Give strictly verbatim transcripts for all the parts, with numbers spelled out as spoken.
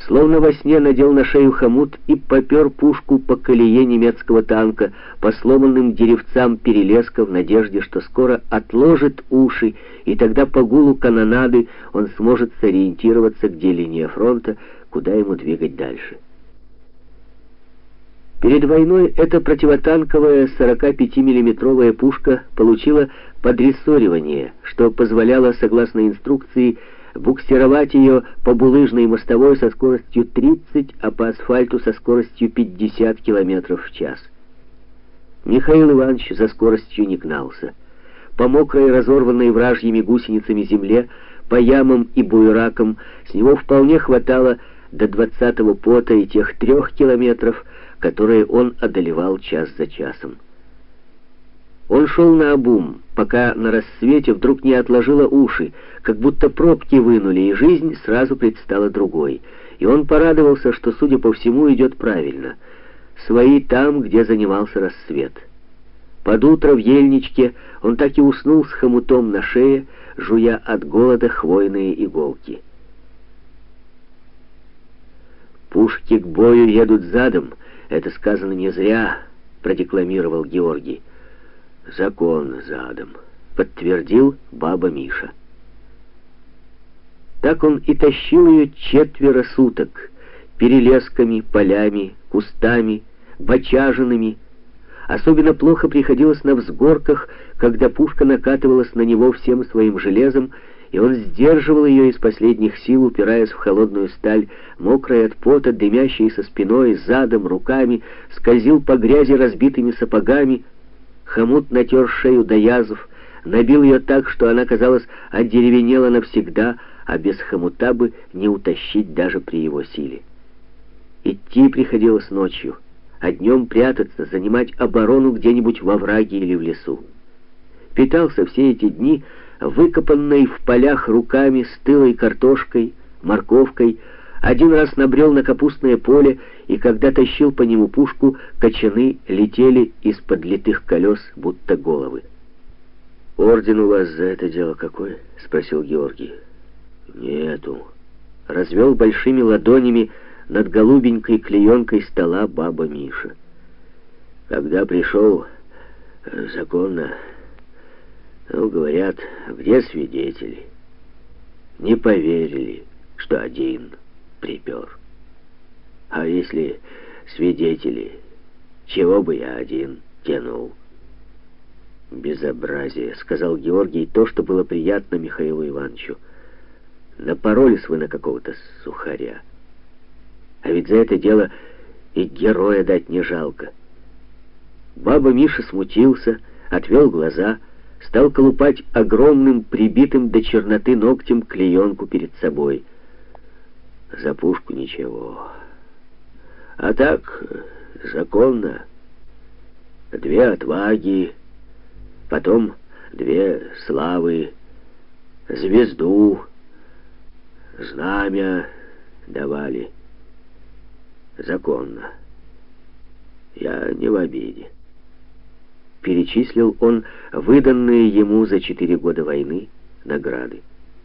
Словно во сне надел на шею хомут и попер пушку по колее немецкого танка, по сломанным деревцам перелеска в надежде, что скоро отложит уши, и тогда по гулу канонады он сможет сориентироваться, где линия фронта, куда ему двигать дальше. Перед войной эта противотанковая сорокапятимиллиметровая пушка получила подрессоривание, что позволяло, согласно инструкции, буксировать ее по булыжной мостовой со скоростью тридцать, а по асфальту со скоростью пятьдесят километров в час. Михаил Иванович за скоростью не гнался. По мокрой, разорванной вражьими гусеницами земле, по ямам и буеракам с него вполне хватало до двадцатого пота и тех трех километров, которые он одолевал час за часом. Он шел наобум, пока на рассвете вдруг не отложило уши, как будто пробки вынули, и жизнь сразу предстала другой. И он порадовался, что, судя по всему, идет правильно. Свои там, где занимался рассвет. Под утро в ельничке он так и уснул с хомутом на шее, жуя от голода хвойные иголки. «Пушки к бою едут задом, это сказано не зря», — продекламировал Георгий. «Закон задом», — подтвердил баба Миша. Так он и тащил ее четверо суток, перелесками, полями, кустами, бочажинами. Особенно плохо приходилось на взгорках, когда пушка накатывалась на него всем своим железом, и он сдерживал ее из последних сил, упираясь в холодную сталь, мокрой от пота, дымящей со спиной, задом, руками, скользил по грязи разбитыми сапогами. Хомут натер шею до язв, набил ее так, что она, казалось, одеревенела навсегда, а без хомута бы не утащить даже при его силе. Идти приходилось ночью, а днем прятаться, занимать оборону где-нибудь во враге или в лесу. Питался все эти дни выкопанной в полях руками стылой картошкой, морковкой, один раз набрел на капустное поле, и когда тащил по нему пушку, кочаны летели из-под литых колес, будто головы. «Орден у вас за это дело какой?» — спросил Георгий. «Нету». Развел большими ладонями над голубенькой клеенкой стола баба Миша. «Когда пришел, законно, ну, говорят, где свидетели? Не поверили, что один припер. А если свидетели, чего бы я один тянул?» «Безобразие», — сказал Георгий то, что было приятно Михаилу Ивановичу. «Напоролись вы на какого-то сухаря. А ведь за это дело и героя дать не жалко». Баба Миша смутился, отвел глаза, стал колупать огромным, прибитым до черноты ногтем клеенку перед собой. «За пушку ничего. А так, законно. Две отваги, потом две славы, звезду, знамя давали. Законно. Я не в обиде». Перечислил он выданные ему за четыре года войны награды.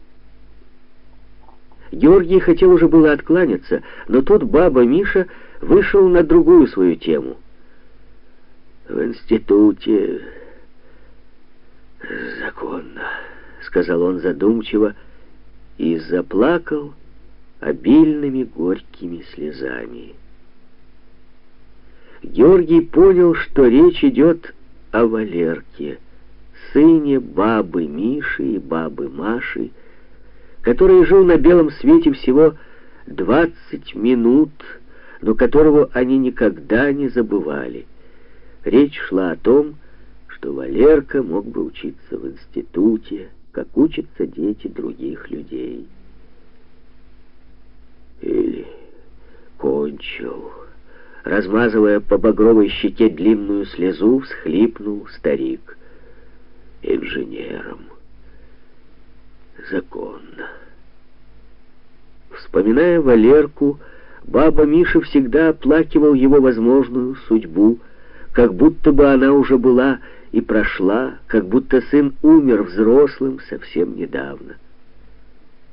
Георгий хотел уже было откланяться, но тут баба Миша вышел на другую свою тему. «В институте законно», — сказал он задумчиво и заплакал обильными горькими слезами. Георгий понял, что речь идет о Валерке, сыне бабы Миши и бабы Маши, который жил на белом свете всего двадцать минут, но которого они никогда не забывали. Речь шла о том, что Валерка мог бы учиться в институте, как учатся дети других людей. Или кончил. Размазывая по багровой щеке длинную слезу, всхлипнул старик. Инженером. Законно. Вспоминая Валерку, баба Миша всегда оплакивал его возможную судьбу, как будто бы она уже была и прошла, как будто сын умер взрослым совсем недавно.